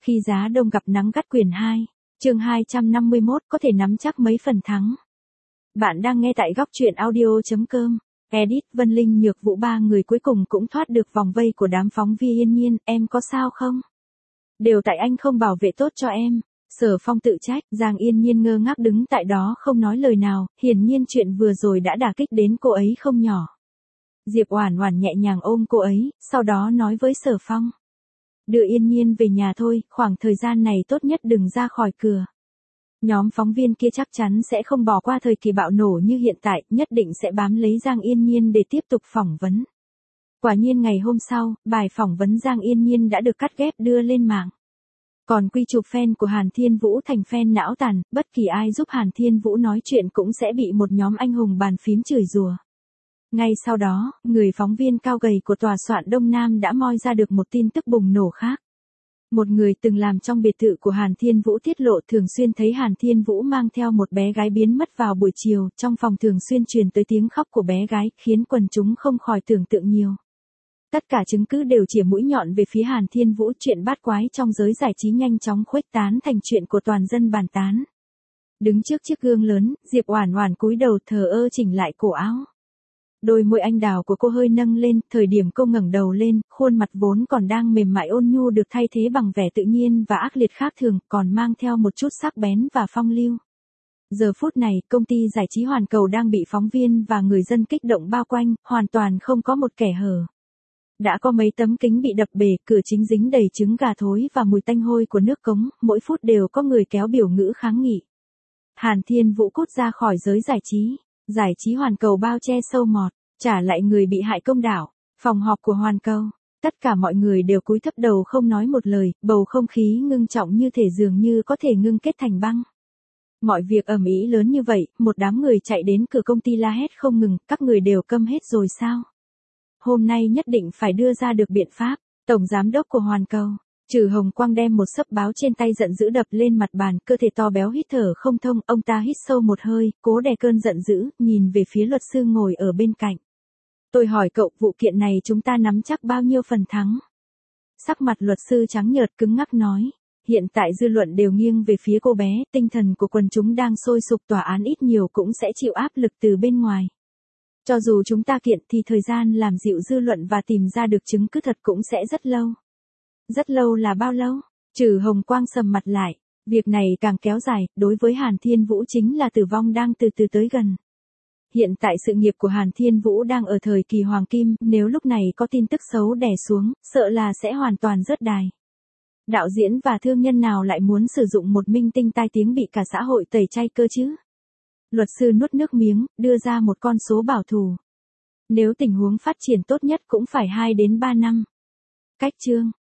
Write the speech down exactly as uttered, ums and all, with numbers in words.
Khi giá đông gặp nắng gắt quyển hai, chương hai trăm năm mươi mốt có thể nắm chắc mấy phần thắng. Bạn đang nghe tại góc truyện audio chấm com. Edit, Vân Linh, Nhược Vũ ba người cuối cùng cũng thoát được vòng vây của đám phóng viên. Yên Nhiên, em có sao không? Đều tại anh không bảo vệ tốt cho em. Sở Phong tự trách. Giang Yên Nhiên ngơ ngác đứng tại đó không nói lời nào, hiển nhiên chuyện vừa rồi đã đả kích đến cô ấy không nhỏ. Diệp Oản Oản nhẹ nhàng ôm cô ấy, sau đó nói với Sở Phong. Đưa Yên Nhiên về nhà thôi, khoảng thời gian này tốt nhất đừng ra khỏi cửa. Nhóm phóng viên kia chắc chắn sẽ không bỏ qua thời kỳ bạo nổ như hiện tại, nhất định sẽ bám lấy Giang Yên Nhiên để tiếp tục phỏng vấn. Quả nhiên ngày hôm sau, bài phỏng vấn Giang Yên Nhiên đã được cắt ghép đưa lên mạng. Còn quy chụp fan của Hàn Thiên Vũ thành fan não tàn, bất kỳ ai giúp Hàn Thiên Vũ nói chuyện cũng sẽ bị một nhóm anh hùng bàn phím chửi rủa. Ngay sau đó, người phóng viên cao gầy của tòa soạn Đông Nam đã moi ra được một tin tức bùng nổ khác. Một người từng làm trong biệt thự của Hàn Thiên Vũ tiết lộ thường xuyên thấy Hàn Thiên Vũ mang theo một bé gái biến mất vào buổi chiều, trong phòng thường xuyên truyền tới tiếng khóc của bé gái, khiến quần chúng không khỏi tưởng tượng nhiều. Tất cả chứng cứ đều chĩa mũi nhọn về phía Hàn Thiên Vũ, chuyện bát quái trong giới giải trí nhanh chóng khuếch tán thành chuyện của toàn dân bàn tán. Đứng trước chiếc gương lớn, Diệp Oản Oản cúi đầu thờ ơ chỉnh lại cổ áo. Đôi môi anh đào của cô hơi nâng lên, thời điểm cô ngẩng đầu lên, khuôn mặt vốn còn đang mềm mại ôn nhu được thay thế bằng vẻ tự nhiên và ác liệt khác thường, còn mang theo một chút sắc bén và phong lưu. Giờ phút này, công ty giải trí Hoàn Cầu đang bị phóng viên và người dân kích động bao quanh, hoàn toàn không có một kẻ hở. Đã có mấy tấm kính bị đập bể, cửa chính dính đầy trứng gà thối và mùi tanh hôi của nước cống, mỗi phút đều có người kéo biểu ngữ kháng nghị. Hàn Thiên Vũ cút ra khỏi giới giải trí. Giải trí Hoàn Cầu bao che sâu mọt, trả lại người bị hại công đạo. Phòng họp của Hoàn Cầu, tất cả mọi người đều cúi thấp đầu không nói một lời, bầu không khí ngưng trọng như thể dường như có thể ngưng kết thành băng. Mọi việc ầm ĩ lớn như vậy, một đám người chạy đến cửa công ty la hét không ngừng, các người đều câm hết rồi sao? Hôm nay nhất định phải đưa ra được biện pháp. Tổng giám đốc của Hoàn Cầu, Trử Hồng Quang đem một xấp báo trên tay giận dữ đập lên mặt bàn, cơ thể to béo hít thở không thông, ông ta hít sâu một hơi, cố đè cơn giận dữ, nhìn về phía luật sư ngồi ở bên cạnh. Tôi hỏi cậu, vụ kiện này chúng ta nắm chắc bao nhiêu phần thắng? Sắc mặt luật sư trắng nhợt cứng ngắc nói, hiện tại dư luận đều nghiêng về phía cô bé, tinh thần của quần chúng đang sôi sục, tòa án ít nhiều cũng sẽ chịu áp lực từ bên ngoài. Cho dù chúng ta kiện thì thời gian làm dịu dư luận và tìm ra được chứng cứ thật cũng sẽ rất lâu. Rất lâu là bao lâu? Trử Hồng Quang sầm mặt lại. Việc này càng kéo dài, đối với Hàn Thiên Vũ chính là tử vong đang từ từ tới gần. Hiện tại sự nghiệp của Hàn Thiên Vũ đang ở thời kỳ hoàng kim, nếu lúc này có tin tức xấu đè xuống, sợ là sẽ hoàn toàn rớt đài. Đạo diễn và thương nhân nào lại muốn sử dụng một minh tinh tai tiếng bị cả xã hội tẩy chay cơ chứ? Luật sư nuốt nước miếng, đưa ra một con số bảo thủ. Nếu tình huống phát triển tốt nhất cũng phải hai đến ba năm. Cách chương